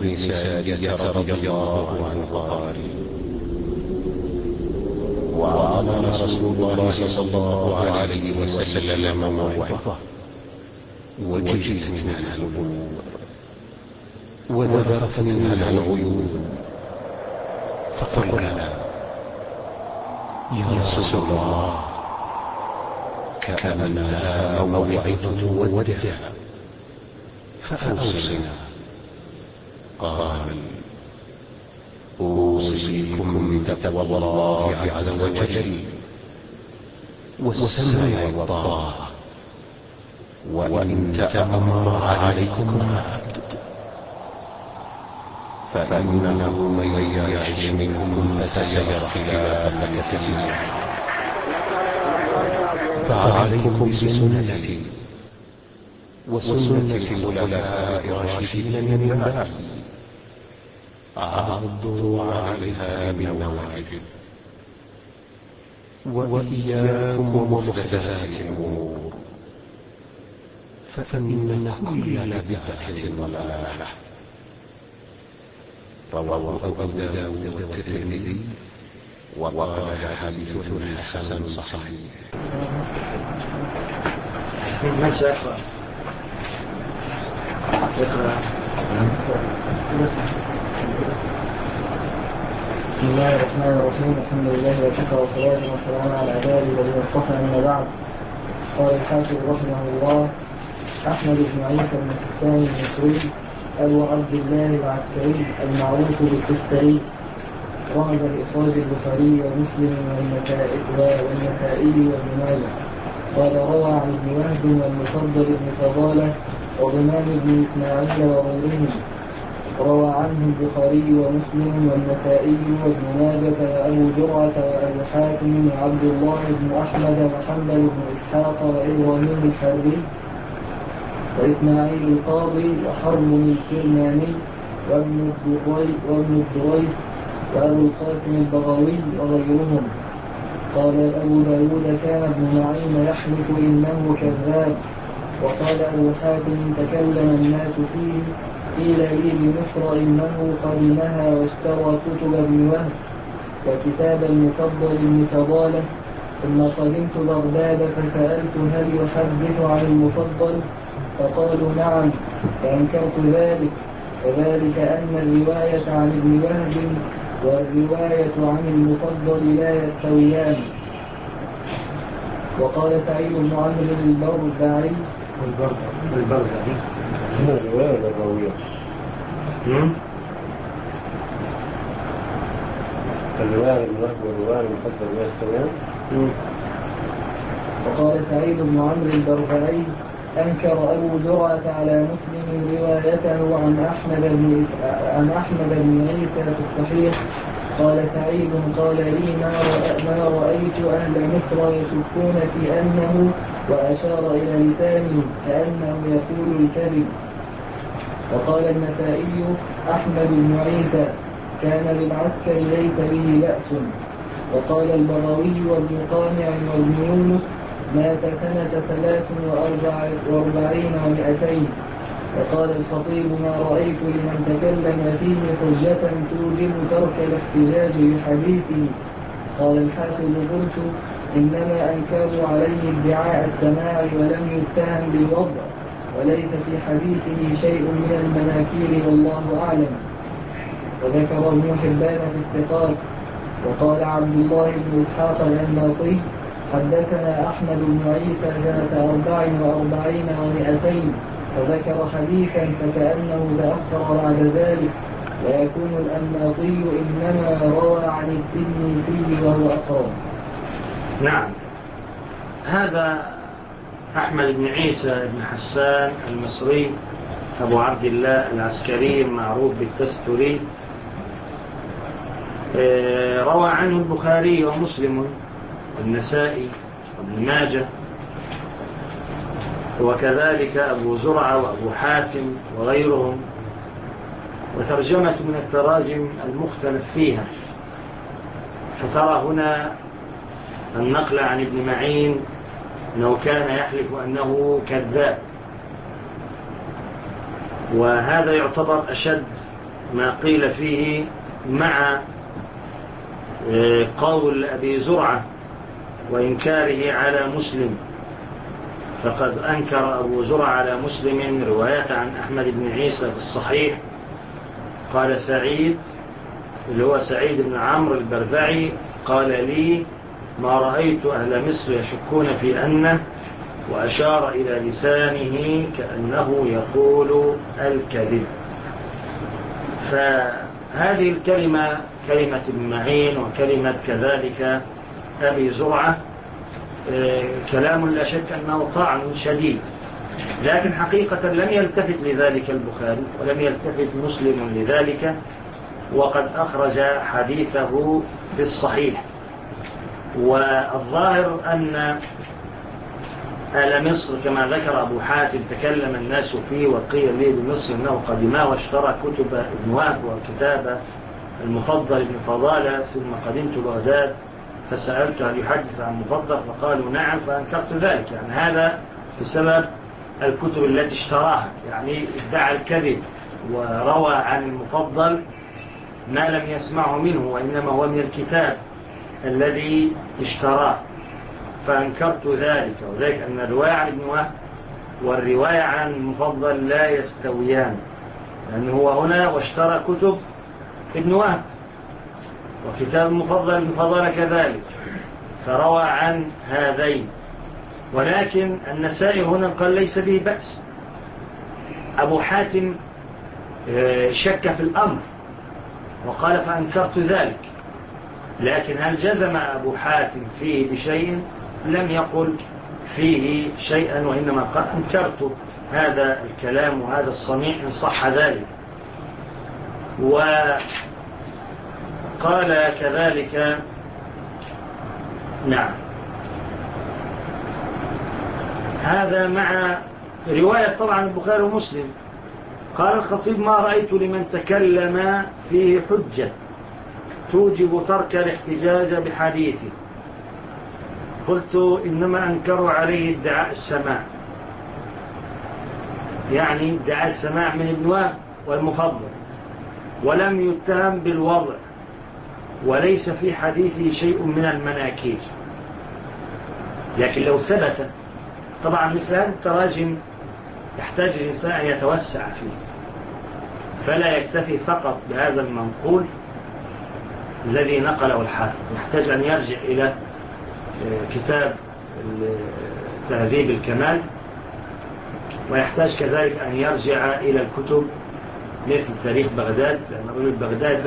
بن سارية رضي الله عنه قال: وعظنا رسول الله صلى الله عليه وسلم موعظة وجلت منها القلوب وذبرت منها العيون، فقلنا: يا رسول الله، كأنها موعظة ودع، فأوصنا. قال: أوصيكم بتقوى الله عز وجل والسمع والطاعة، وإن تأمر عليكم عبد، فإنه من يعش منكم فسيرى اختلافا كثيرا، فعليكم بسنتي وسنة الخلفاء الراشدين من بعدي، عضوا عليها بالنواجذ، وإياكم ومحدثات الأمور، فإن كل بدعة ضلالة. رواه أبو داود والترمذي وقال حديث حسن صحيح. من سيقرأ؟ بسم الله الرحمن الرحيم. الحمد لله وشكر والصلاة والسلام على عباده الذين اصطفى، أما بعد. قال الحافظ رحمه الله: أحمد بن عيسى بن حسان المصري أبو عبد الله العسكري المعروف بالتستري، رمز لإخراج البخاري ومسلم والنسائي وابن ماجه. قال: روى عن ابن وهب والمفضل بن فضالة وغمام بن إسماعيل وغيرهم. روى عنه البخاري ومسلم والنسائي وابن ماجه وأبو زرعة وأبو حاتم وعبد الله بن أحمد وحنبل بن إسحاق وإبراهيم الحربي وإسماعيل القاضي وحرم الكرماني وابن الدريس وأبو القاسم البغوي وغيرهم. قال أبو داود: كان ابن معين يحلف إنه كذاب. وقال أبو حاتم: تكلم الناس فيه، قيل لي بمصر إنه قد نهى واشترى كتب ابن وهب وكتاب المفضل بن فضالة. ثم قدمت بغداد فسألت: هل يحدث عن المفضل؟ فقالوا: نعم. فأنكرت ذلك، وذلك أن الرواية عن ابن وهب والرواية عن المفضل لا يستويان. وقال سعيد بن عمرو البربعي هنا الرواية الراوية الرواية المرض والرواية المفضل لا يستويان. وقال سعيد بن عمرو البربعي: أنكر أبو زرعة على مسلم روايته عن أحمد بن عيسى في الصحيح. قال سعيد: قال لي: ما رأيت أهل مصر يشكون في أنه، وأشار إلى لسانه كأنه يقول الكذب. وقال النسائي: أحمد بن عيسى كان بالعسكر ليس به بأس. وقال البغوي وابن قانع وابن يونس: مات سنة 43 و200. وقال الخطيب: ما رأيت لمن تكلم فيه حجة توجب ترك الاحتجاج بحديثه. قال الحافظ: قلت: إنما أنكروا عليه ادعاء السماع ولم يتهم بالوضع، وليس في حديثه شيء من المناكير والله أعلم. وذكر ابن حبان في الثقات. وقال عبد الله بن إسحاق الأنماطي: حدثنا أحمد بن عيسى سنة 44 و200، فذكر حديثا فكأنه تأخر بعد ذلك، ويكون الأنماطي إنما روى عن الترمذي وهو أقرب. نعم، هذا أحمد بن عيسى بن حسان المصري أبو عبد الله العسكري المعروف بالتستري، روى عنه البخاري ومسلم والنسائي وابن ماجه، وكذلك أبو زرعة وأبو حاتم وغيرهم. وترجمة من التراجم المختلف فيها، فترى هنا النقل عن ابن معين أنه كان يحلف أنه كذاب، وهذا يعتبر أشد ما قيل فيه مع قول أبي زرعة وإنكاره على مسلم. فقد أنكر أبو زرعة على مسلم رواية عن أحمد بن عيسى في الصحيح. قال سعيد اللي هو سعيد بن عمرو البربعي قال لي ما رأيت أهل مصر يشكون في أنه، وأشار إلى لسانه كأنه يقول الكذب. فهذه الكلمة كلمة ابن معين وكلمة كذلك أبي زرعة كلام لا شك أنه طعن شديد، لكن حقيقة لم يلتفت لذلك البخاري ولم يلتفت مسلم لذلك، وقد أخرج حديثه في الصحيح. والظاهر أن أهل مصر كما ذكر أبو حاتم تكلم الناس فيه، وقيل لي بمصر أنه قدما واشترى كتب ابن وهب وكتاب المفضل ابن فضالة، ثم قدمت بغداد فسألت هل يحدث عن المفضل فقالوا نعم، فأنكرت ذلك. يعني هذا بسبب الكتب التي اشتراها، يعني ادعى الكذب وروى عن المفضل ما لم يسمعه منه، وإنما هو من الكتاب الذي اشتراه، فأنكرت ذلك. وذلك أن الرواية عن ابن وهب والرواية عن المفضل لا يستويان، لأنه هو هنا واشترى كتب ابن وهب وكتاب المفضل ابن فضالة كذلك، فروى عن هذين. ولكن النسائي هنا قال ليس به بأس. أبو حاتم شك في الأمر وقال فأنكرت ذلك، لكن هل جزم أبو حاتم فيه بشيء؟ لم يقل فيه شيئا، وإنما قال أنكرت هذا الكلام وهذا الصنيع إن صح ذلك. وقال كذلك نعم، هذا مع رواية طبعا البخاري ومسلم. قال الخطيب ما رأيت لمن تكلم فيه حجة توجب ترك الاحتجاج بحديثه. قلت إنما أنكروا عليه ادعاء السماع، يعني ادعاء السماع من ابن وهب والمفضل، ولم يتهم بالوضع، وليس في حديثه شيء من المناكير. لكن لو ثبت، طبعا مثل هذه التراجم يحتاج الإنسان أن يتوسع فيه، فلا يكتفي فقط بهذا المنقول الذي نقله الحافظ، يحتاج أن يرجع إلى كتاب تهذيب الكمال، ويحتاج كذلك أن يرجع إلى الكتب مثل تاريخ بغداد، لأن رجل بغداد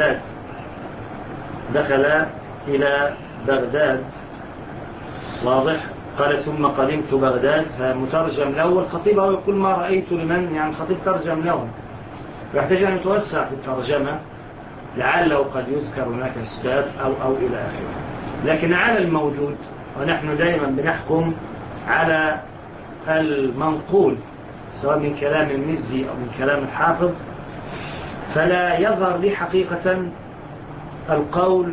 دخل إلى بغداد واضح. قال ثم قدمت بغداد، فمترجم له، والخطيب هو يقول ما رأيت لمن، يعني الخطيب ترجم له، يحتاج أن يتوسع في الترجمة لعله قد يذكر هناك اسباب أو إلى آخره. لكن على الموجود، ونحن دائما بنحكم على المنقول سواء من كلام المزي أو من كلام الحافظ، فلا يظهر لي حقيقة القول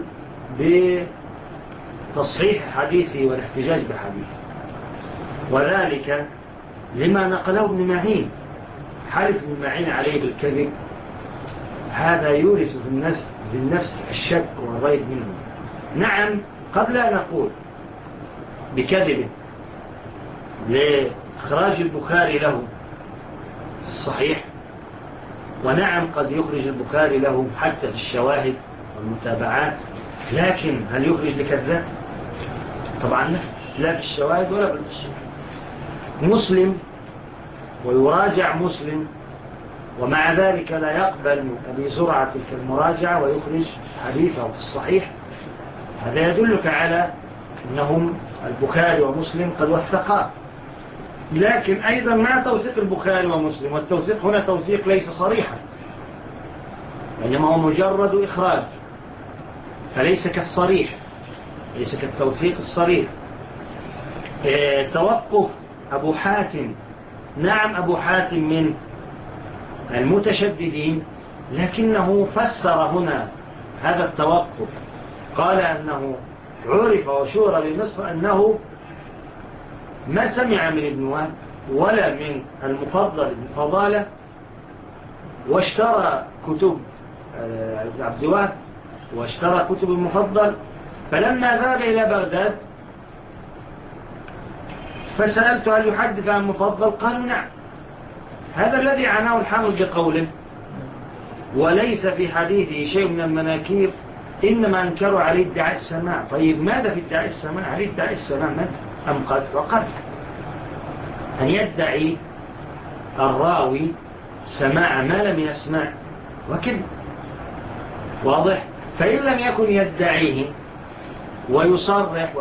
بتصحيح حديثه والاحتجاج بحديثه، وذلك لما نقله ابن معين. حلف ابن معين عليه بالكذب، هذا يورث في النفس الشك والريب منه. نعم قد لا نقول بكذب لإخراج البخاري له الصحيح، ونعم قد يخرج البخاري له حتى في الشواهد والمتابعات، لكن هل يخرج لكذاب؟ طبعا لا في الشواهد ولا في الشواهد. مسلم ويراجع مسلم، ومع ذلك لا يقبل من أبي زرعة تلك المراجعة ويخرج حديثه في الصحيح. هذا يدلك على أنهم البخاري ومسلم قد وثقا، لكن أيضا مع توثيق البخاري ومسلم، والتوثيق هنا توثيق ليس صريحا، إنما هو مجرد إخراج، فليس كالصريح، ليس كالتوثيق الصريح. توقف أبو حاتم، نعم أبو حاتم من المتشددين، لكنه فسر هنا هذا التوقف، قال أنه عرف وشهر بمصر أنه ما سمع من ابن وهب ولا من المفضل ابن فضالة واشترى كتب عبد الوهاب واشترى كتب المفضل. فلما ذهب إلى بغداد فسألت هل يحدث عن المفضل؟ قالوا نعم. هذا الذي عناه الحافظ بقوله وليس في حديثه شيء من المناكير، إنما أنكروا عليه ادعاء السماع. طيب ماذا في ادعاء السماع؟ هل ادعاء السماع ماذا أم قد؟ وقد أن يدعي الراوي سماع ما لم يسمع وكذا، واضح؟ فإن لم يكن يدعيه ويصرح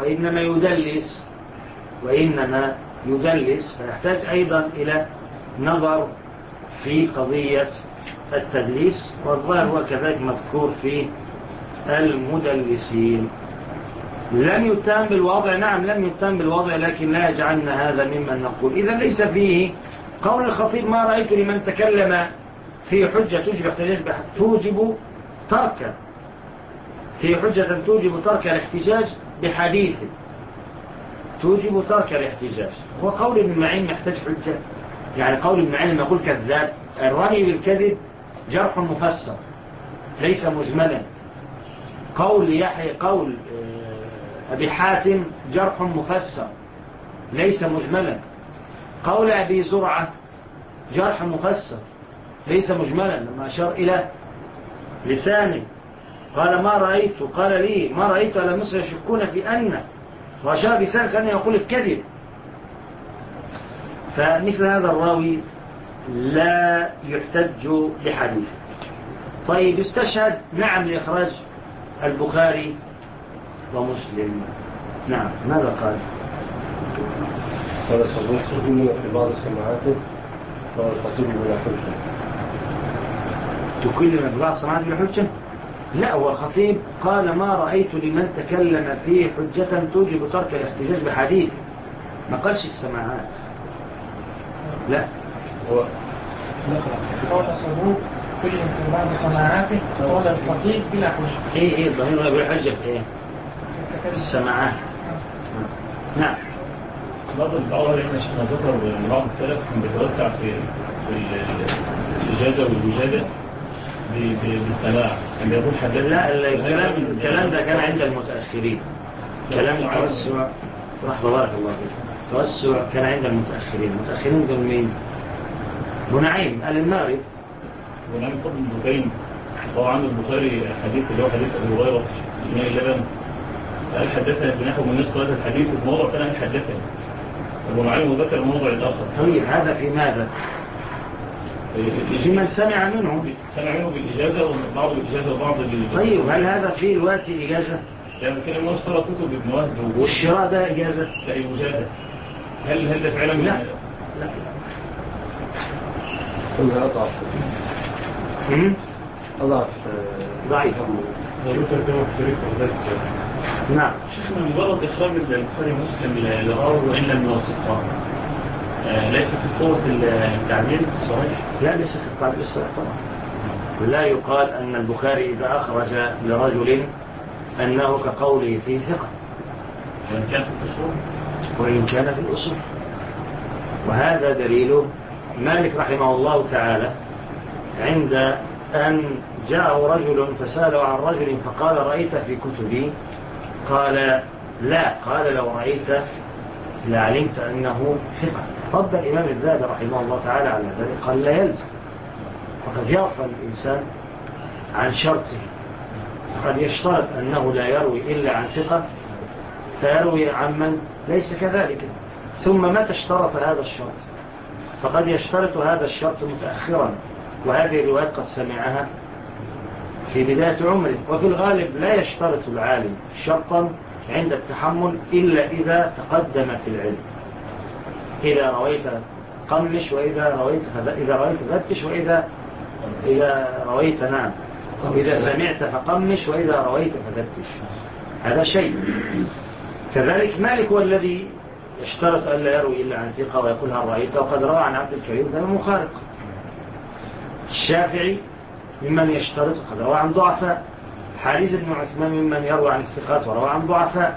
وإنما يدلس فيحتاج أيضا إلى نظر في قضية التدليس، والظاهر هو كذلك مذكور في المدلسين. لم يتهم بالوضع، نعم لم يتهم بالوضع، لكن لا يجعلنا هذا ممن نقول إذا ليس فيه قول الخطيب ما رأيت لمن تكلم في حجة توجب ترك في حجة توجب ترك الاحتجاج بحديث توجب ترك الاحتجاج. هو قول ابن معين محتاج حجة؟ يعني قول ابن معين يقول كذاب. الرمي بالكذب جرح مفسر ليس مجملا. قول يحيى قول أبي حاتم جرح مفسر ليس مجملا. قول أبي زرعة جرح مفسر ليس مجملا. لما أشار إلى لسانه قال ما رأيت، قال لي ما رأيت على مصر يشكون في أن، وأشار لسانه كان يقول الكذب. فمثل هذا الراوي لا يحتج بحديث. طيب استشهد نعم لإخراج البخاري ومسلم. نعم ماذا قال؟ قال صدوق منه في بعض سماعاته قال الخطيب بلا حجة. تكلم في بعض سماعاته بلا حجة؟ لا، هو الخطيب قال ما رأيت لمن تكلم فيه حجة توجب ترك الاحتجاج بحديث، ما قالش السماعات. لا قال صدوق كل من بعض سماعاته قال الخطيب بلا حجة. ايه الضمير بلا حجة في ايه؟ السماعات. نعم. بعض الأول إحنا شفنا ذكر أن بعض السلف كان بيتوسع في الإجازة والوجادة بالسماع، كان بيقول حدث. لا الكلام ده كان عند المتأخرين. كلام التوسع رحمة بارك الله فيك. التوسع كان عند المتأخرين. المتأخرين دول مين؟ بنعيم الناري. بنعيم فضل البخاري هو عنده البخاري حديث اللي هو حديث أبي هريرة في إناء اللبن، قال حدثنا بنحو من نصف هذا الحديث وفي موضع كان حدثنا أبو معين وذكر الموضع الآخر. طيب هذا في ماذا؟ في من سمع منه بالإجازة وبعض الإجازة وبعض طيب هل هذا فيه الوقت إجازة؟ يعني كان الناس اشترى كتب ابن وهب والشراء ده إجازة؟ لا مجازة. هل ده فعلا؟ لا كلها أضعف ضعيف. نعم. شيخنا مجرد إخراج البخاري مسلم لغاوه وإن لم يوثقه ليس في قوة التعبير الصحيح؟ لا ليس في التعبير الصحيح طبعا. لا يقال أن البخاري إذا أخرج لرجل أنه كقوله فيه ثقة وإن كان في الأصول. وهذا دليل مالك رحمه الله تعالى عند أن جاءه رجل فسأله عن رجل فقال رأيت في كتبي؟ قال لا. قال لو رأيت لعلمت أنه ثقة. رد الإمام الذهبي رحمه الله تعالى على ذلك قال لا يلزم، وقد يغفل الإنسان عن شرطه. قد يشترط أنه لا يروي إلا عن ثقة فيروي عن من ليس كذلك. ثم متى اشترط هذا الشرط؟ فقد يشترط هذا الشرط متأخرا، وهذه الروايات قد سمعها في بداية عمره. وفي الغالب لا يشترط العالم شرطا عند التحمل إلا إذا تقدم في العلم. إذا رويت قمش، وإذا رويت فتش، وإذا رويت نعم، إذا سمعت فقمش، وإذا رويت ففتش. هذا شيء. كذلك مالك هو الذي يشترط أن لا يروي إلا عن ثقة ويقول هل رأيت، وقد روى عن عبد الكريم ده مخارق. الشافعي ممن يشترط قد روى عن ضعفاء. حارث بن عثمان ممن يروى عن الثقات وروى عن ضعفاء.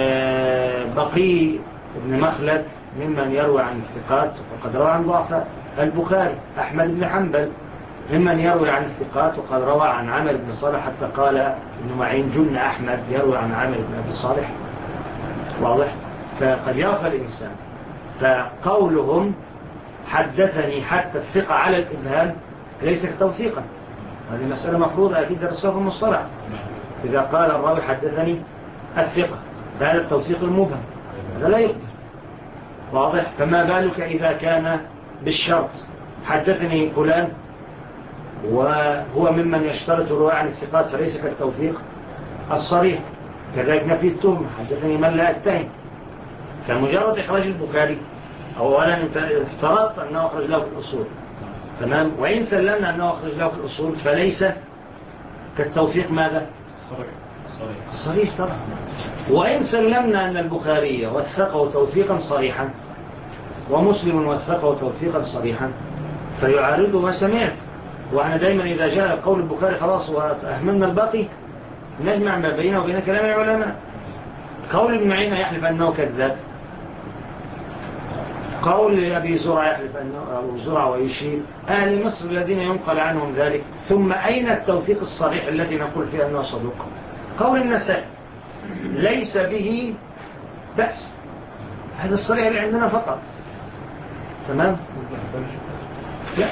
بقي بن مخلد ممن يروى عن الثقات وقد روى عن ضعفاء. البخاري أحمد بن حنبل ممن يروي عن الثقات، وقد روى عن عامر بن صالح حتى قال ابن معين جن أحمد يروي عن عامر بن أبي صالح. واضح؟ فقد يغفل الإنسان. فقولهم حدثني حتى الثقة على الإبهام ليس توثيقا. هذه مسألة مفروضة أكيد درسوها في المصطلح. إذا قال الراوي حدثني الثقة هذا التوثيق المبهم، هذا لا يقبل. واضح؟ فما بالك إذا كان بالشرط حدثني فلان وهو ممن يشترط الرواية عن الثقات فليس كالتوثيق الصريح. كذلك نفي التهم حدثني من لا يتهم. فمجرد إخراج البخاري أولا أنت افترضت أنه أخرج له في الأصول، تمام، وإن سلمنا أنه أخرج له في الأصول فليس كالتوثيق ماذا؟ الصريح طبعا. وإن سلمنا أن البخاري وثقه توثيقا صريحا ومسلم وثقه توثيقا صريحا فيعارض ما سمعت. وأنا دايما إذا جاء قول البخاري خلاص وأهملنا الباقي نجمع ما بينه وبين كلام العلماء. قول ابن معين يحلف أنه كذاب، قول أبي زرع يحلف أنه أبو زرع ويشير، أهل مصر الذين ينقل عنهم ذلك. ثم أين التوثيق الصريح الذي نقول فيه أنه صدوق؟ قول النسائي ليس به بأس، هذا الصريح اللي عندنا فقط. تمام؟ لا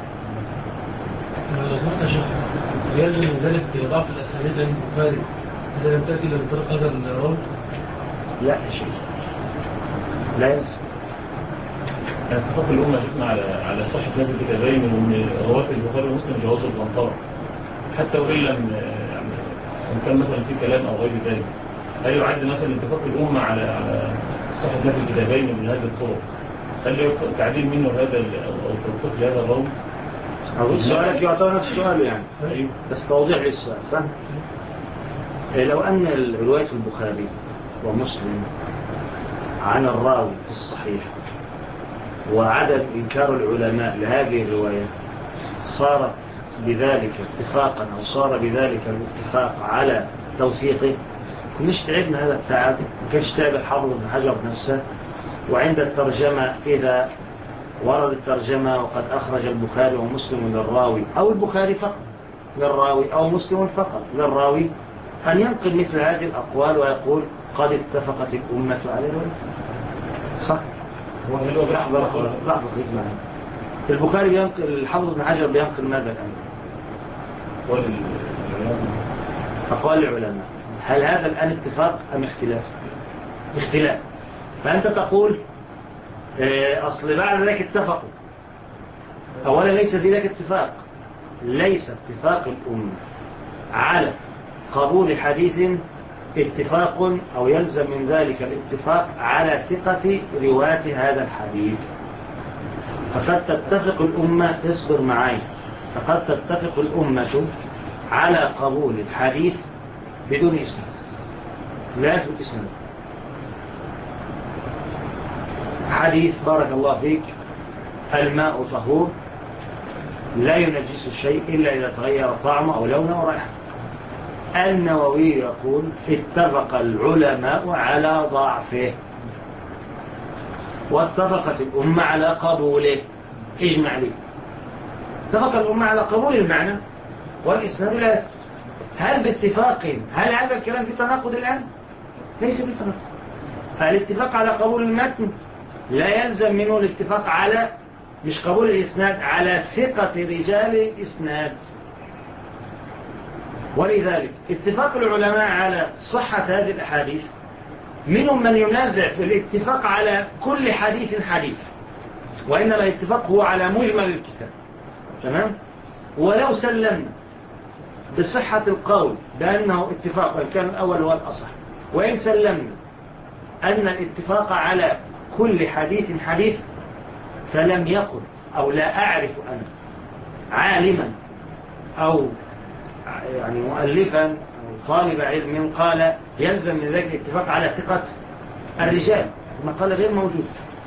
يلزم من ذلك ضعف الأسانيد عند البخاري إذا لم تأتي إلى طريق هذا الراوي؟ لا يا شيخ، لا يلزم. اتفاق الأمة جبنا على صحة نفس الكتابين من رواة البخاري ومسلم جواز الغنطرة، حتى وإن لم إن كان مثلا في كلام أو غير ذلك. هل يعد مثلا اتفاق الأمة على صحة نفس الكتابين من هذه الطرق؟ هل يوقع تعديل منه هذا أو توفيق لهذا الراوي؟ سؤالك يعطينا نفس السؤال يعني. أيوه. بس توضيح للسؤال صح؟ لو أن رواية البخاري ومسلم عن الراوي في الصحيح وعدم إنكار العلماء لهذه الرواية صار بذلك اتفاقا أو صار بذلك الاتفاق على توثيقه، كناش تعبنا هذا التعب، كناش تعب الحافظ بن حجر نفسه. وعند الترجمة إذا ورد الترجمة وقد أخرج البخاري ومسلم للراوي أو البخاري فقط للراوي أو مسلم فقط للراوي أن ينقل مثل هذه الأقوال ويقول قد اتفقت الأمة على الرواية. صح؟ لحظة البخاري بينقل، الحافظ بن حجر بينقل ماذا الآن؟ أقوال العلماء. هل هذا الآن اتفاق أم اختلاف؟ اختلاف. فأنت تقول أصل بعد ذلك اتفقوا. أولا ليس في ذلك اتفاق، ليس اتفاق الأمة على قبول حديث اتفاق أو يلزم من ذلك الاتفاق على ثقة رواة هذا الحديث. فقد تتفق الأمة، اصبر معي، فقد تتفق الأمة على قبول الحديث بدون إسناد، لا يثبت إسناد. حديث بارك الله فيك الماء طهور لا ينجس الشيء إلا إذا تغير طعمه أو لونه أو رائحته. النووي يقول اتفق العلماء على ضعفه واتفقت الأمة على قبوله. اجمع لي، اتفق الأمة على قبول المعنى والإسناد لا يثبت. هل باتفاق هل هذا الكلام في تناقض الآن؟ ليس بتناقض. الاتفاق على قبول المتن لا يلزم منه الاتفاق على مش قبول الإسناد، على ثقة رجال الإسناد. ولذلك اتفاق العلماء على صحة هذه الأحاديث منهم من ينازع في الاتفاق على كل حديث حديث، وإنما الاتفاق هو على مجمل الكتاب. تمام؟ ولو سلمنا بصحة القول بأنه اتفاق، وإن كان الأول هو الأصح، وإن سلمنا أن الاتفاق على كل حديث حديث، فلم يقل أو لا أعرف أنا عالما أو يعني مؤلفا أو طالب علم قال يلزم من ذلك الاتفاق على ثقة الرجال. المقالة غير موجود.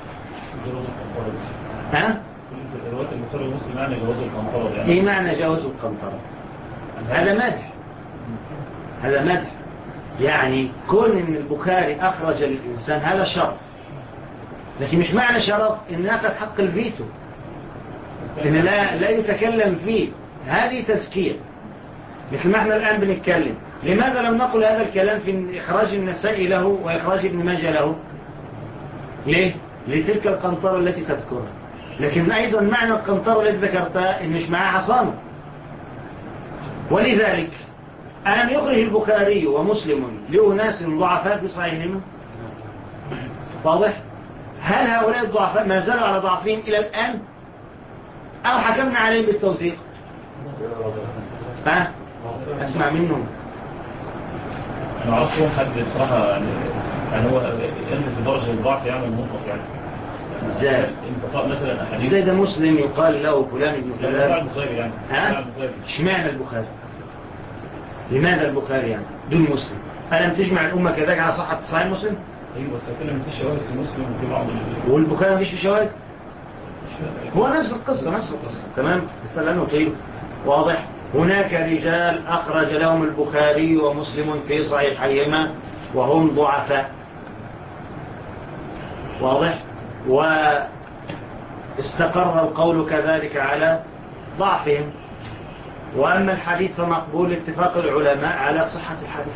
ها؟ رواية البخاري ومسلم معنى جواز القنطرة يعني. ايه معنى جواز القنطرة؟ هذا مدح، هذا مدح. يعني كون ان البخاري اخرج للانسان هذا شرف، لكن مش معنى شرف ان اخذ حق الفيتو. إن لا يتكلم فيه، هذه تذكير. مثل ما احنا الآن بنتكلم، لماذا لم نقل هذا الكلام في إخراج النسائي له وإخراج ابن ماجه له؟ ليه؟ لتلك القنطرة التي تذكرها. لكن أيضا معنى القنطرة التي ذكرتها إن مش معها حصانة. ولذلك ألم يخرج البخاري ومسلم لأناس ضعفاء في صحيحهما؟ واضح؟ هل هؤلاء الضعفاء ما زالوا على ضعفهم إلى الآن؟ أو حكمنا عليهم بالتوثيق؟ أسمع منهم. أنا عرفت حد بصراحة يعني هو ينزل بدرجة الضعف يعمل مطلق يعني. ازاي؟ انتقاء مثلا أحاديث. ازاي ده مسلم يقال له فلان ابن فلان؟ لا البخاري يعني. اشمعنى البخاري؟ لماذا البخاري يعني؟ دون مسلم. ألم تجمع الأمة كذلك على صحيح مسلم؟ ايوه بس كلام في شواهد في مسلم وفي بعض والبخاري مفيش في شواهد؟ هو نفس القصة تمام؟ استلانه طيب واضح؟ هناك رجال أخرج لهم البخاري ومسلم في صحيحيهما وهم ضعفاء، واضح؟ واستقر القول كذلك على ضعفهم. وأما الحديث فمقبول اتفاق العلماء على صحة الحديث.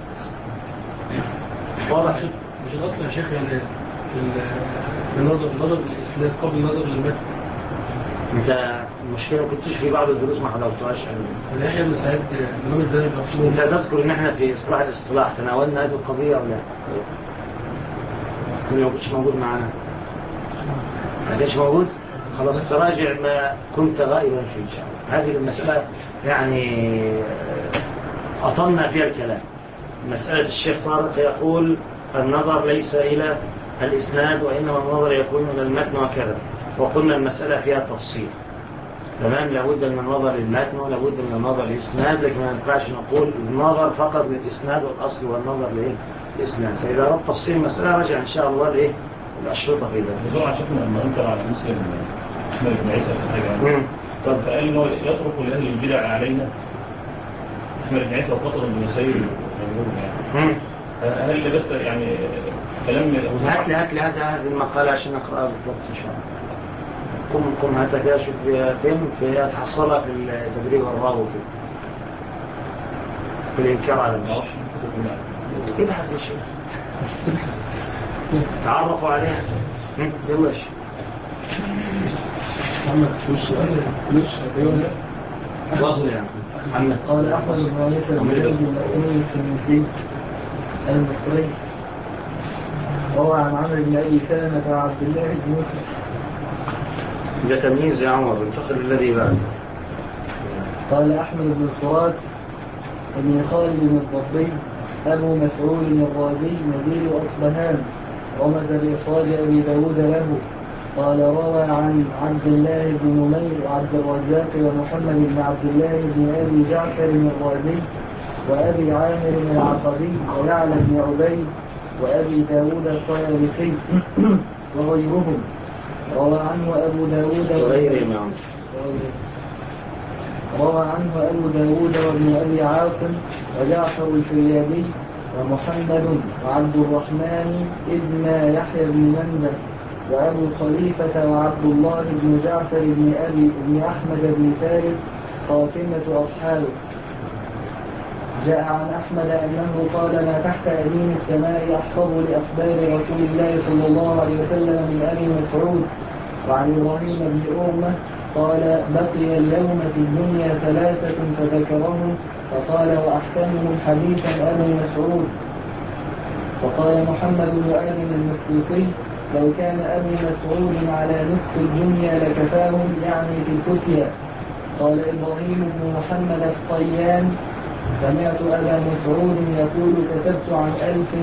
واضح؟ مش الأصل يا شيخ يعني النظر للإسناد قبل النظر للمتن. انت المشكلة كنتش في بعض الدروس ما حضرتهاش من يحيى بن سعيد الإمام الذهبي مقصود. انت تذكر ان احنا في الاصطلاح تناولنا هذه القضية او لا؟ ما كنتش موجود معنا؟ ما كنتش موجود؟ خلاص تراجع ما كنت غائبا فيه إن شاء الله. هذه المسألة يعني أطلنا فيها الكلام. مسألة الشيخ طارق يقول النظر ليس إلى الإسناد وإنما النظر يكون إلى المتن وكذا، وقلنا المسألة فيها تفصيل تمام. لابد من النظر للمتن ولابد من النظر للإسناد، لكن ما ينفعش نقول النظر فقط للإسناد والأصل والنظر للإسناد. فإذا رأت تفصيل المسألة رجع إن شاء الله لإيه الأشرطة في ذلك. بسرعة شفنا لما أنكر على مسلم أحمد بن عيسى في حاجة طب فقال إنه يترك لأهل البدع علينا أحمد بن عيسى وقطر بن مسير يعني. هل بس يعني كلام هات لي هذه المقالة عشان أقرأها بالضبط إن شاء الله. قم هات كده شوف فين في تحصلها في التدريب الراوي في الإنكار على النص. ابحث يا شيخ تعرفوا عليها. يلا شيخ محمد وصل يا محمد. قال أحمد بن عيسى بن المأمون الترمذي المصري روى عن عمرو بن أبي سلمة وعبد الله بن مسلم. ده تمييز يا عمر، انتقل الذي بعد. قال أحمد بن الفرات بن خالد الضبي أبو مسعود الرازي نزيل أصبهان رمز بإخراج أبي داود له. قال روى عن عبد الله بن نمير وعبد الرزاق ومحمد بن عبد الله بن أبي جعفر الرازي وأبي عامر العقبي ويعلى بن عبيد وأبي داود الطيالسي وغيرهم. روى عنه أبو داود وابن أبي عاصم وجعفر الفريابي ومحمد وعبد الرحمن ابن يحيى بن منده وأبو خليفة وعبد الله بن جعفر بن أحمد بن ثالث خاتمة أصحابه. جاء عن أحمد أنه قال ما تحت أدين السماء أحفظ لأخبار رسول الله صلى الله عليه وسلم من أبي مسعود. وعن إبراهيم بن أمة قال بقي اليوم في الدنيا ثلاثة فذكرهم فقال وأحسنهم حديثا أبو مسعود. وقال محمد بن آدم المسلوقي لو كان أبو مسعود على نصف الدنيا لكفاهم يعني في الفتية. قال إبراهيم بن محمد الطيان سمعت أبا مسعود يقول كتبت عن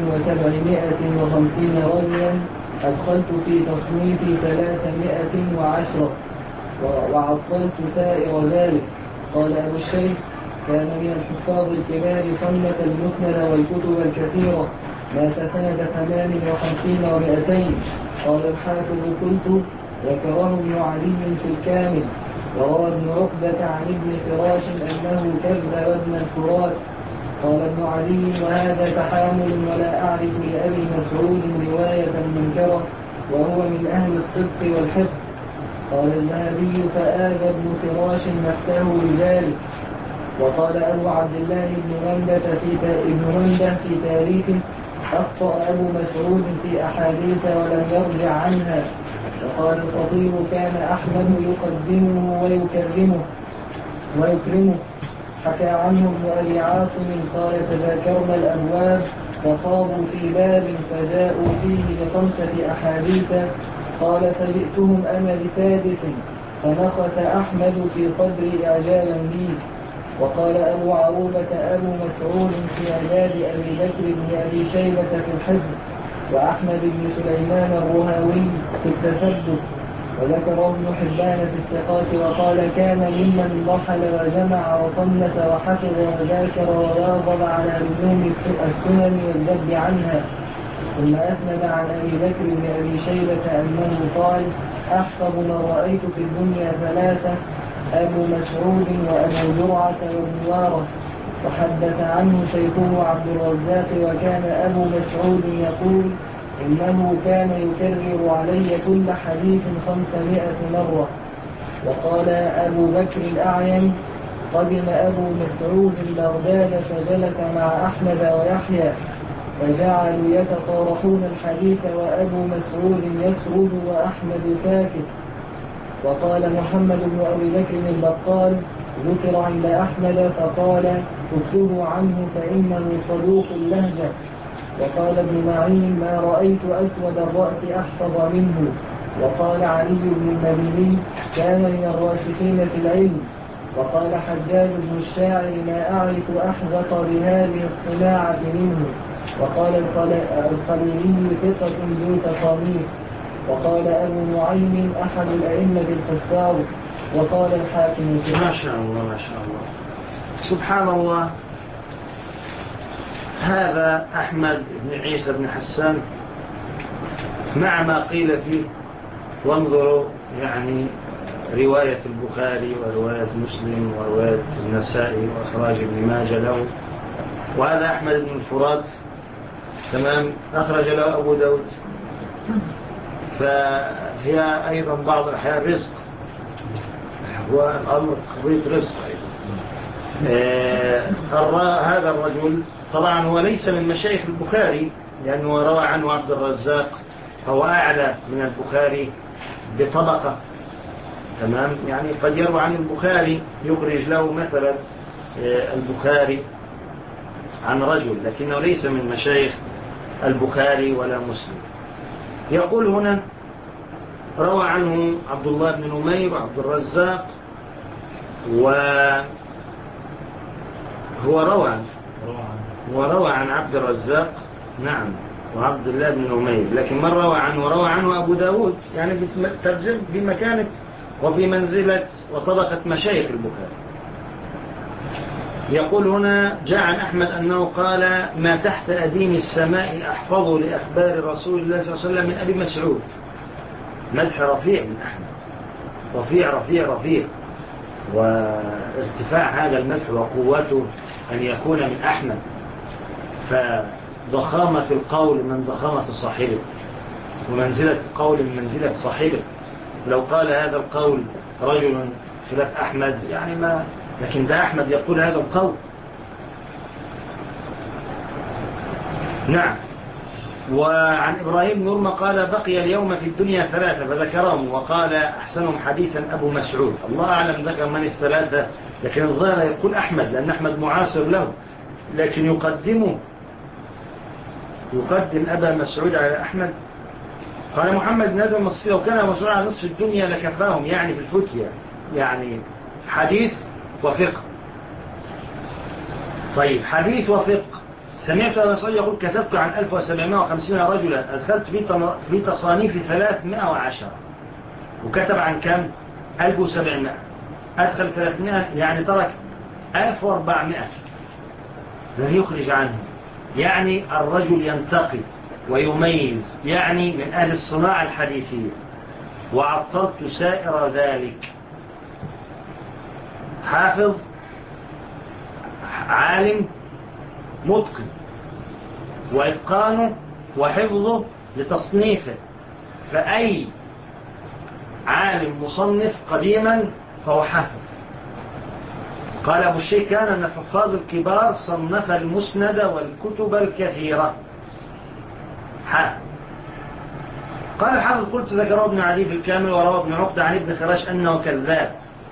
1750 رجلا أدخلت في تصنيفي 310 وعطلت سائر ذلك. قال أبو الشيخ كان من الحفاظ الكبار صنف المسند والكتب الكثيرة مات سنة 58 و200. قال الحافظ قلت ذكره ابن علي في الكامل. وروى ابن عقبة عن ابن فراش أنه كذب ابن الفرات. قال ابن علي وهذا تحامل ولا أعرف لأبي مسعود رواية منكرة وهو من أهل الصدق والحفظ. قال الذهبي فآذى ابن فراش نفسه لذلك. وقال أبو عبد الله ابن منده في تاريخه أخطأ أبو مسعود في أحاديث ولم يرجع عنها. وقال الخطيب كان أحمد يقدمه ويكرمه. حكى عنه ابن أبي عاصم قال تذاكرنا الأبواب فصابوا في باب فجاءوا فيه ب5 أحاديث. قال فجئتهم أنا ب6 فنخس أحمد في قبري إعجابا بي. وقال أبو عروبة أبو مسعود في إعداد أبي بكر بن أبي شيبة في الحفظ وأحمد بن سليمان الرهاوي في التثبت. وذكر ابن حبان في الثقات وقال كان ممن رحل وجمع وصنف وحفظ وذاكر وواظب على لزوم السنن والذب عنها. ثم أسند عن أبي بكر بن أبي شيبة أنه قال أحفظ من رأيت في الدنيا 3 أبو مسعود وأبو زرعة وابن وارث. وحدث عنه شيخه عبد الرزاق وكان أبو مسعود يقول إنه كان يكرر علي كل حديث 500 مرة. وقال أبو بكر الأعين قدم أبو مسعود بغداد فجلس مع أحمد ويحيى فجعلوا يتطارحون الحديث وأبو مسعود يسرد وأحمد ساكت. وقال محمد بن أبي بكر البقال ذكر عند أحمد فقال اكتبوا عنه فإنه صدوق اللهجة. وقال ابن معين ما رأيت أسود الرأس أحفظ منه. وقال علي بن المديني كان من الراسخين في العلم. وقال حجاج بن الشاعر ما أعرف أحذق بهذه الصناعة منه. وقال الخليلي ثقة ذو تصانيف. وقال أبو نعيم أحد الأئمة الحفاظ. وقال الحاكم ما شاء الله ما شاء الله سبحان الله. هذا أحمد بن عيسى بن حسان مع ما قيل فيه. وانظروا يعني رواية البخاري ورواية مسلم ورواية النسائي وإخراج ابن ماجه له. وهذا أحمد بن الفرات تمام أخرج له أبو داود. فهي أيضا بعض الأحيان رزق والأمر قضية رزق أيضا. هذا الرجل طبعا هو ليس من مشايخ البخاري لأنه روى عنه عبد الرزاق فهو أعلى من البخاري بطبقة تمام. يعني قد يروى عن البخاري يخرج له مثلا البخاري عن رجل لكنه ليس من مشايخ البخاري ولا مسلم. يقول هنا روى عنه عبد الله بن نمير وعبد الرزاق وروى عن عبد الرزاق نعم وعبد الله بن نمير. لكن من روى عنه أبو داود يعني بترجم بمكانة وفي منزلة وطبقة مشايخ البخاري. يقول هنا جاء عن أحمد أنه قال ما تحت أديم السماء أحفظ لأخبار رسول الله صلى الله عليه وسلم من أبي مسعود. مدح رفيع من أحمد رفيع وارتفاع هذا المدح وقوته أن يكون من أحمد. فضخامة القول من ضخامة صاحبه ومنزلة القول من منزلة صاحبه. لو قال هذا القول رجل خلاف أحمد يعني ما لكن ده أحمد يقول هذا القول. نعم. وعن إبراهيم نورما قال بقي اليوم في الدنيا 3 فذكرهم وقال أحسنهم حديثا أبو مسعود. الله أعلم ذكر من ال3 لكن الظاهر يقول أحمد لأن أحمد معاصر له لكن يقدم أبا مسعود على أحمد. قال محمد نازل مصير وكان مسعود على نصف الدنيا لكفاهم يعني بالفتية يعني حديث وفقه. طيب حديث وفقه. سمعت أبا مسعود يقول كتبت عن 1750 رجلا أدخلت في تصانيف 310 وكتب عن كم 1700 أدخل 300 يعني ترك 1400 لن يخرج عنه. يعني الرجل ينتقي ويميز يعني من أهل الصناعة الحديثية. وعطلت سائر ذلك حافظ عالم متقن وإتقانه وحفظه لتصنيفه. فأي عالم مصنف قديما فهو حافظ. قال أبو الشيخ كان من الحفاظ الكبار، صنف المسند والكتب الكثيرة. قال الحافظ قلت ذكر ابن عدي في الكامل وروى ابن عقدة عن ابن خراش أنه كذاب.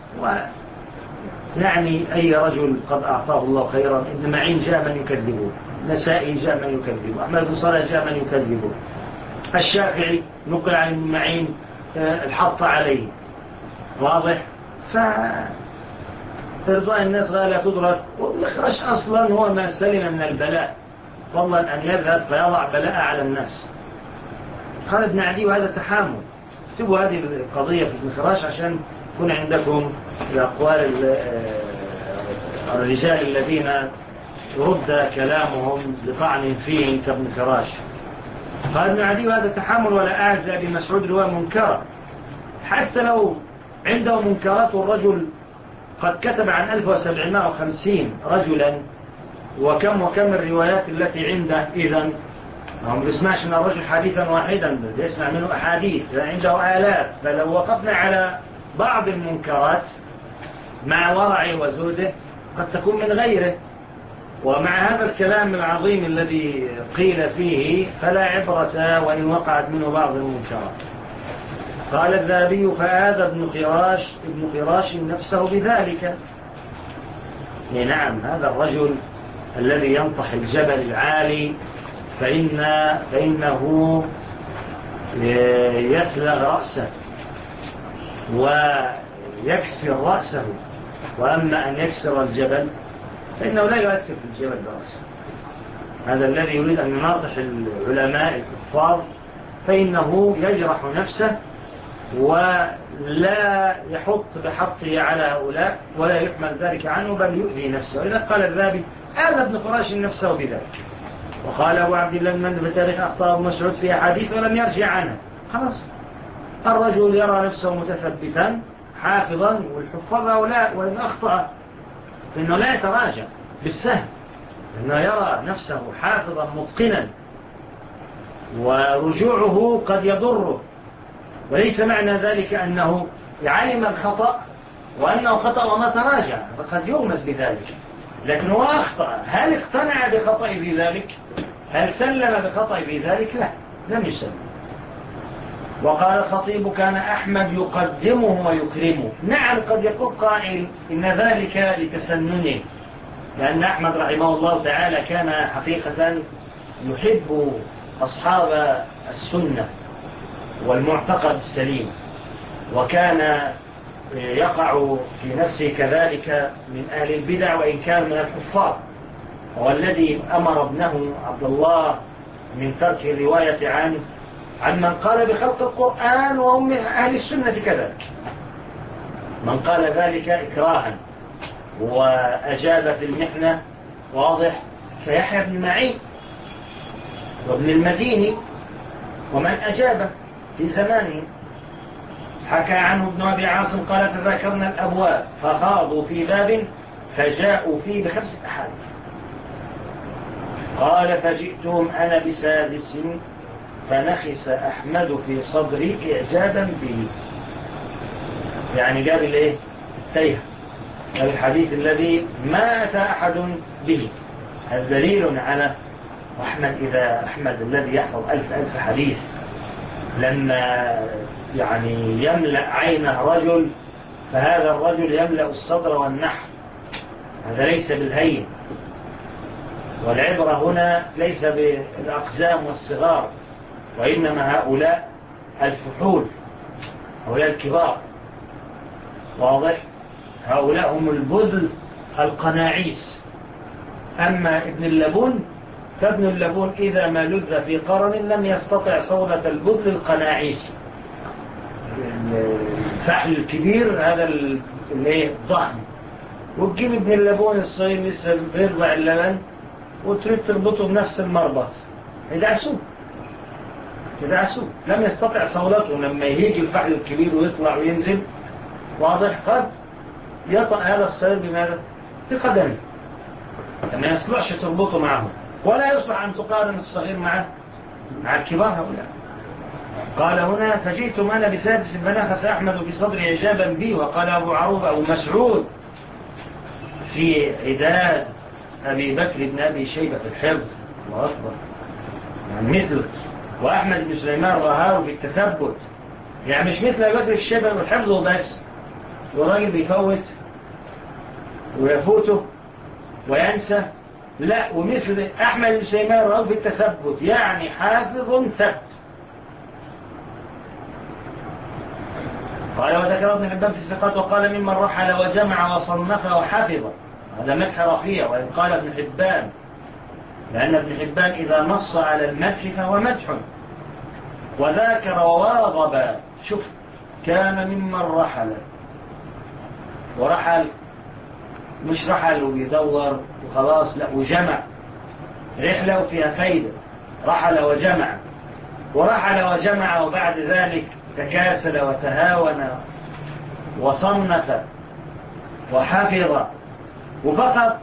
يعني أي رجل قد أعطاه الله خيرا. ابن معين جاء من يكذبه، نسائي جاء من يكذبه، أحمد بن صالح جاء من يكذبه، الشافعي نقل عن ابن معين الحط عليه. واضح؟ فرضاء الناس غاية تدرك. والخراش أصلا هو ما سلم من البلاء، فضلا أن يذهب فيضع بلاء على الناس. قال ابن عدي وهذا تحامل. اكتبوا هذه القضية في ابن خراش عشان يكون عندكم الأقوال الرجال الذين رد كلامهم لطعن فيهم كابن خراش. قال ابن عدي وهذا تحامل ولا أعز لأبي مسعود رواية منكرة. حتى لو عنده منكرات الرجل قد كتب عن 1750 رجلا، وكم الروايات التي عنده. إذن ما بيسمعش من الرجل حديثا واحدا، بيسمع منه أحاديث عنده آلاف. فلو وقفنا على بعض المنكرات مع ورعه وزهده قد تكون من غيره. ومع هذا الكلام العظيم الذي قيل فيه فلا عبرة وإن وقعت منه بعض المنكرات. قال الذهبي فآذى ابن خراش نفسه بذلك. نعم، هذا الرجل الذي ينطح الجبل العالي فإنه يثلغ رأسه ويكسر رأسه، وأما أن يكسر الجبل فإنه لا يؤثر في الجبل برأسه. هذا الذي يريد أن يناطح العلماء الكفار فإنه يجرح نفسه ولا يحط بحطه على هؤلاء ولا يحمل ذلك عنه، بل يؤذي نفسه. إذا قال الذهبي هذا ابن خراش نفسه بذلك. وقال أبو عبد الله المند في تاريخ أخطأ أبو مسعود في أحاديث ولم يرجع عنها. خلاص، الرجل يرى نفسه متثبتا حافظا، والحفاظ هؤلاء وإن أخطأ فإنه لا يتراجع بالسهل، إنه يرى نفسه حافظا متقنا، ورجوعه قد يضره. وليس معنى ذلك أنه علم الخطأ وأنه خطأ وما تراجع، فقد يغمز بذلك. لكن هو أخطأ، هل اقتنع بخطأ في ذلك؟ هل سلم بخطأ في ذلك؟ لا، لم يسلم. وقال الخطيب كان أحمد يقدمه ويكرمه. نعم، قد يقول قائل إن ذلك لتسننه، لأن أحمد رحمه الله تعالى كان حقيقة يحب أصحاب السنة والمعتقد السليم، وكان يقع في نفسه كذلك من أهل البدع وإن كان من الكفار. هو الذي أمر ابنه عبد الله من ترك الرواية عن من قال بخلق القرآن وهم من أهل السنة كذلك، من قال ذلك إكراها وأجاب في المحنة. واضح؟ فيحيى بن معين وابن المديني ومن أجاب في زمانه. حكى عنه ابن أبي عاصم قال تذاكرنا الأبواب فخاضوا في باب فجاءوا فيه ب5 أحاديث. قال فجئتهم أنا ب6 فنخس أحمد في صدري إعجابا به. يعني جاب الايه؟ التيه، جاب الحديث الذي ما أتى أحد به. هذا دليل على أحمد. إذا أحمد الذي يحفظ 1000 حديث لما يعني يملأ عينه رجل، فهذا الرجل يملأ الصدر والنحر. هذا ليس بالهين. والعبرة هنا ليس بالأقزام والصغار، وإنما هؤلاء الفحول، هؤلاء الكبار. واضح؟ هؤلاء هم البذل القناعيس. أما ابن اللبون فابن اللبون إذا ما لذ في قرن لم يستطع صولة البذل القناعيس. الفحل الكبير هذا الضخم، وتجيب ابن اللبون الصغير لسه بيرضع اللبن وتريد تربطه بنفس المربط، يدعسوه. لم يستطع صولته. لما يهيج الفحل الكبير ويطلع وينزل، واضح، قد يطأ هذا الصغير بماذا؟ بقدمه. لما يصلحش تربطه معه، ولا يصلح أن تقارن الصغير مع الكبار هؤلاء. قال هنا فجئتم أنا بسادس فنخس أحمد في صدري إعجابا بي. وقال أبو عروبة أو مسعود في عداد أبي بكر بن أبي شيبة في الحفظ. الله أكبر، يعني مثل. وأحمد بن سليمان رهاه في التثبت، يعني مش مثل أبي بكر الشيبة والحفظ وبس، والراجل بيفوت ويفوته وينسى، لا، ومثل أحمد بن سليمان رهاه في التثبت، يعني حافظ ثبت. قال وذكر ابن حبان في الثقات وقال ممن رحل وجمع وصنف وحفظ، هذا مدح رفيع. وإن قال ابن حبان، لأن ابن حبان إذا نص على المدح فهو مدح. وذاكر وواظب، شوف، كان ممن رحل، ورحل مش رحل ويدور وخلاص، لا، وجمع، رحلة وفيها فايدة، رحل وجمع، ورحل وجمع وبعد ذلك تكاسل وتهاون وصنف وحفظ، وفقط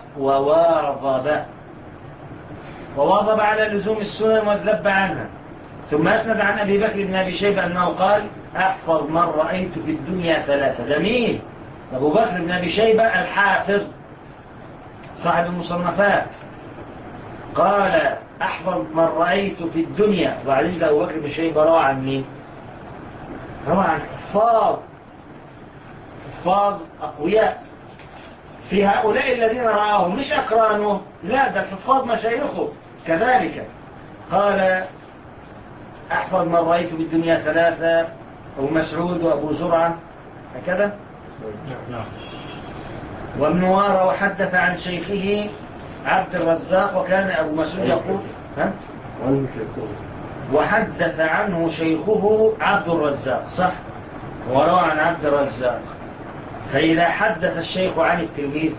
وواظب على لزوم السنن والذب عنها. ثم أسند عن أبي بكر بن أبي شيبة أنه قال أحفظ من رأيت في الدنيا ثلاثة. ده مين؟ أبو بكر بن أبي شيبة الحافظ صاحب المصنفات، قال أحفظ من رأيت في الدنيا. وبعدين ده أبو بكر بن شيبة روى عن مين؟ روى عن حفاظ أقوياء. في هؤلاء الذين رآهم مش أقرانه، لا، ده الحفاظ مشايخه كذلك. قال أحفظ من رأيت في الدنيا ثلاثة، أبو مسعود وأبو زرعة هكذا. وابن وارى وحدث عن شيخه عبد الرزاق، وكان أبو مسعود يقول وحدث عنه شيخه عبد الرزاق، صح، وروى عن عبد الرزاق. فإذا حدث الشيخ عن التلميذ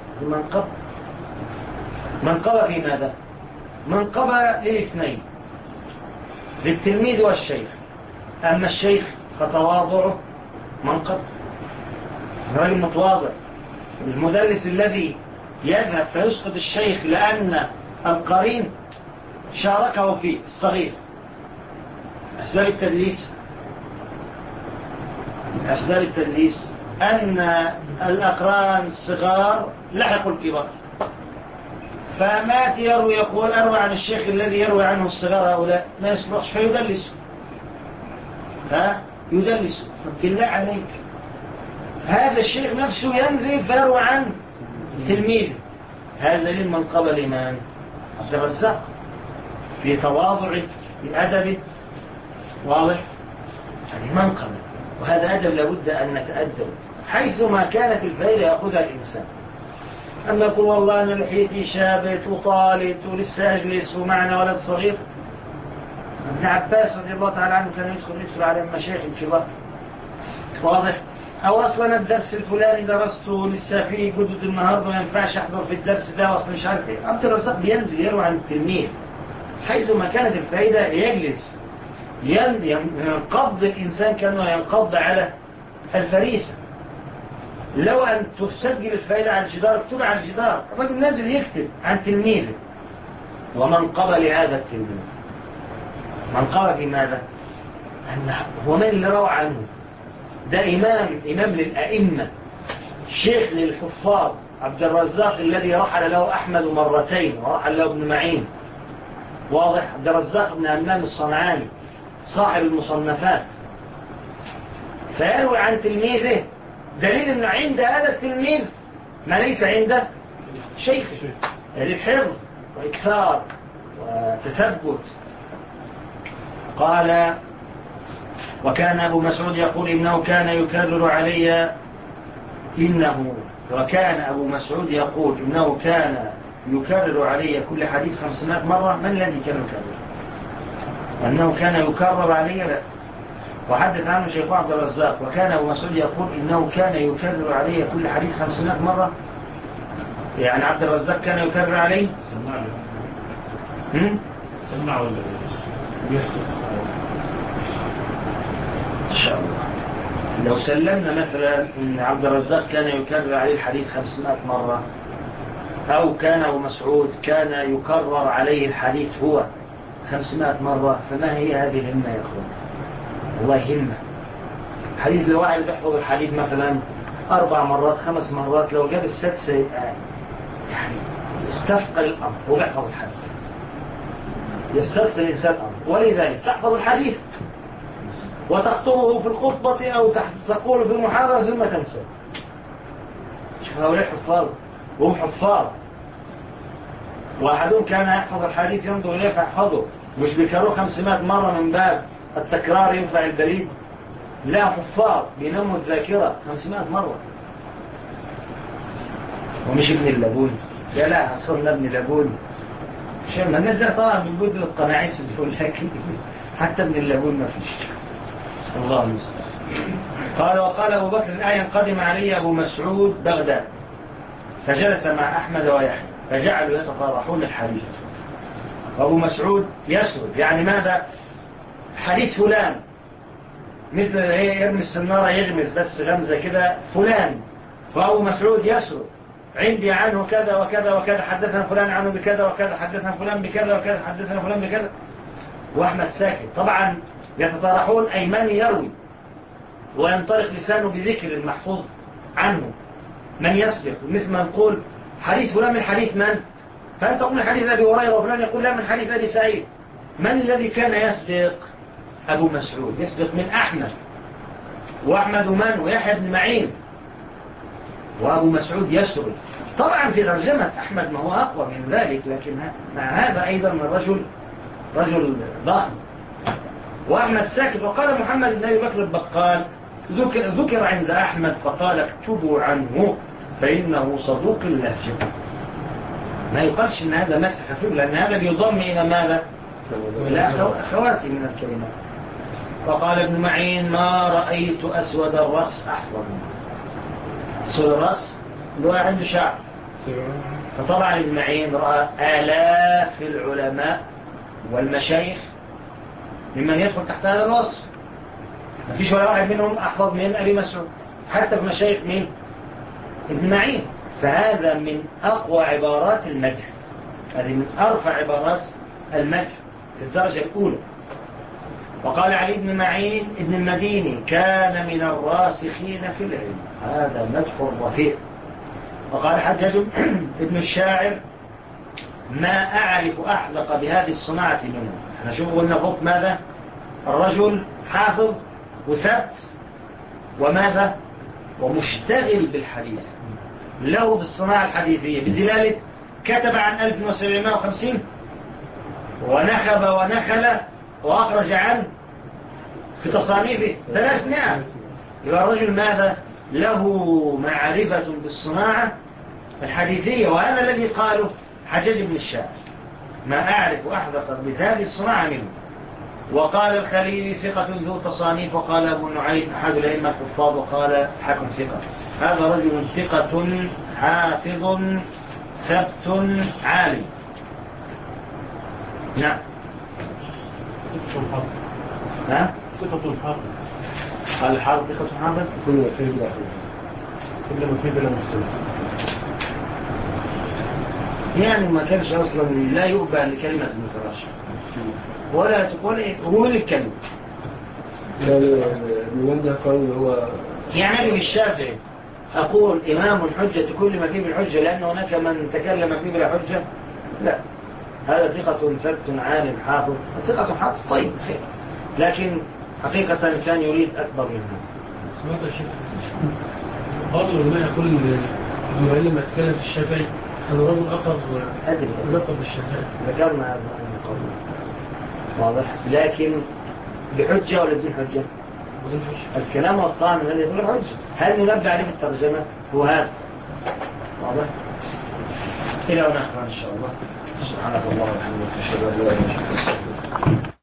منقبة في ماذا؟ منقبة للاثنين، للتلميذ والشيخ. أما الشيخ فتواضعه منقب، رجل متواضع. المدرس الذي يذهب فيسقط الشيخ لأن القرين شاركه في الصغير. أسباب التدليس أن الأقران الصغار لحقوا الكبار، فمات يروي يقول أروى عن الشيخ الذي يروي عنه الصغار هؤلاء ما يصلحش، فيدلس. بالله عليك، هذا الشيخ نفسه ينزل فيروي عن تلميذه. هذا للمنقبة لمن؟ عبد الرزاق، في تواضعه، في أدبه، واضح؟ هذه منقبة، وهذا أدب لابد أن نتأدب حيثما كانت الفائدة يأخذها الإنسان. أما يقول والله أنا لحيتي شابت وطالت ولسه أجلس ومعنا ولد صغير. ابن عباس رضي الله تعالى عنه كان يدخل على المشايخ الكبار، واضح؟ أو أصلا الدرس الفلاني درسته لسه فيه جدد النهاردة ما ينفعش أحضر في الدرس ده، وأصلا مش عارف إيه. عبد الرزاق بينزل يروي عن التلميذ حيثما كانت الفائدة، يجلس ينقض الإنسان كأنه ينقض على الفريسة. لو أن تسجل الفائدة على الجدار اكتب على الجدار. الرجل نازل يكتب عن تلميذه. ومن قبل هذا التلميذ من قبل في ماذا؟ هو من اللي روى عنه؟ ده إمام للأئمة، شيخ للحفاظ، عبد الرزاق الذي رحل له أحمد مرتين ورحل له ابن معين، واضح؟ عبد الرزاق بن همام الصنعاني صاحب المصنفات، فيروي عن تلميذه، دليل أنه عند هذا التلميذ ما ليس عنده شيخ، للحفظ وإكثار وتثبت. قال وكان أبو مسعود يقول إنه كان يكرر علي وكان أبو مسعود يقول إنه كان يكرر علي كل حديث 500 مرة. من الذي كان يكرر؟ أنه كان يكرر علي، لا. وحدث عنه شيخ عبد الرزاق وكان أبو مسعود يقول إنه كان يكرر علي كل حديث 500 مرة، يعني عبد الرزاق كان يكرر عليه. سمع ولا إن شاء الله لو سلمنا مثلا إن عبد الرزاق كان يكرر عليه الحديث 500 مرة، أو كان أبو مسعود كان يكرر عليه الحديث هو 500 مرة، فما هي هذه الهمة يا أخوان؟ والله يهمه. حديث لو واحد بيحفظ الحديث مثلا 4 مرات 5 مرات، لو جاب السادسة يعني يستثقل الأمر. هو بيحفظ الحديث، يستثقل الإنسان الأمر. ولذلك تحفظ الحديث وتخطبه في الخطبة أو تقوله في المحاضرة ثم تنسى. شوف هؤلاء حفاظ وهم حفاظ. واحدهم كان يحفظ الحديث ينظر إليه فيحفظه، مش بيكرره 500 مرة من باب التكرار ينفع البريد. لا، حفاظ بينموا الذاكرة 500 مرة. ومش ابن اللبون. يا لا، أصلنا ابن اللبون شيء ما نزل طبعا من جزء القناعيس يقول لكن حتى ابن اللبون ما فيش. الله المستعان. قال وقال أبو بكر الآية قدم علي أبو مسعود بغداد فجلس مع أحمد ويحيى فجعلوا يتطارحون الحديث. وأبو مسعود يسرد يعني ماذا؟ حديث فلان، مثل يرمي السنارة يغمز بس غمزة كده فلان. وأبو مسعود يسرد عندي عنه كذا وكذا وكذا، حدثنا فلان عنه بكذا وكذا، حدثنا فلان بكذا وكذا، حدثنا فلان بكذا. وأحمد ساكت. طبعا يتطارحون أي من يروي وينطلق لسانه بذكر المحفوظ عنه من يسبق، مثل ما نقول حديث فلان من حديث من؟ فأنت تقول من حديث أبي هريرة وفلان يقول لا من حديث أبي سعيد. من الذي كان يسبق؟ أبو مسعود يسبق من أحمد، وأحمد من؟ ويحيى بن معين. وأبو مسعود يسرد. طبعا في ترجمة أحمد ما هو أقوى من ذلك، لكن مع هذا أيضا من رجل ضخم. وأحمد ساكت. وقال محمد بن أبي بكر البقال ذكر عند أحمد فقال اكتبوا عنه فإنه صدوق اللهجة. ما يقالش أن هذا مسح خفيف، لأن هذا بيضم إلى ماذا؟ لا، خواتي من الكلمات. وقال ابن معين ما رأيت أسود الرأس أحفظ. أسود الرأس اللي هو عنده شعر. فطبعا ابن معين رأى آلاف العلماء والمشايخ ممن يدخل تحت هذا الوصف، ما فيش ولا واحد منهم أحفظ من أبي مسعود، حتى في مشايخ من ابن معين. فهذا من أقوى عبارات المدح، هذه من أرفع عبارات المدح في الدرجة الأولى. وقال علي بن معين ابن المديني كان من الراسخين في العلم، هذا مدح رفيع. وقال حجاج ابن الشاعر ما أعرف أحلق بهذه الصناعة منه. احنا شوفوا قلنا فوق ماذا؟ الرجل حافظ وثبت وماذا؟ ومشتغل بالحديث، له بالصناعة الحديثية بدلالة كتب عن 1750 ونخب ونخل وأخرج عنه في تصانيفه 300. يبقى الرجل ماذا؟ له معرفة بالصناعة الحديثية، وهذا الذي قاله حجاج بن الشاعر ما أعرف أحدق بهذه الصناعة منه. وقال الخليل ثقة ذو تصانيف. وقال أبو نعيم أحد الأئمة الحفاظ وقال حكم ثقة. هذا رجل ثقة حافظ ثبت عالي. نعم. ها؟ ثقة حافظ. قال الحافظ ثقة حافظ كل ما فيه بلا مختلف. يعني ما كانش أصلا لا يؤبى لكلمة المتراشح ولا هو اللي الكلمة. من ده قال هو يعني أجل الشافعي أقول إمام حجة كل ما فيه بالحجة لأن هناك من تكلم فيه بلا حجة؟ لا، هذا ثقة ثبت عالم حافظ. ثقة حافظ طيب خير، لكن حقيقة كان يريد أكبر منها. سمعت الشيخ بعض العلماء يقول إنه لما يتكلم في الشافعي أن رجل أقر لقب الشافعي. ذكرنا هذا قبل واضح، لكن بحجة ولا بدون حجة؟ الكلام والطعن الذي يقول حجة. هل ننبه عليه بالترجمة؟ هو هذا واضح. إلى ونحن إن شاء الله. سبحانك اللهم وبحمدك أشهد أن لا إله إلا أنت.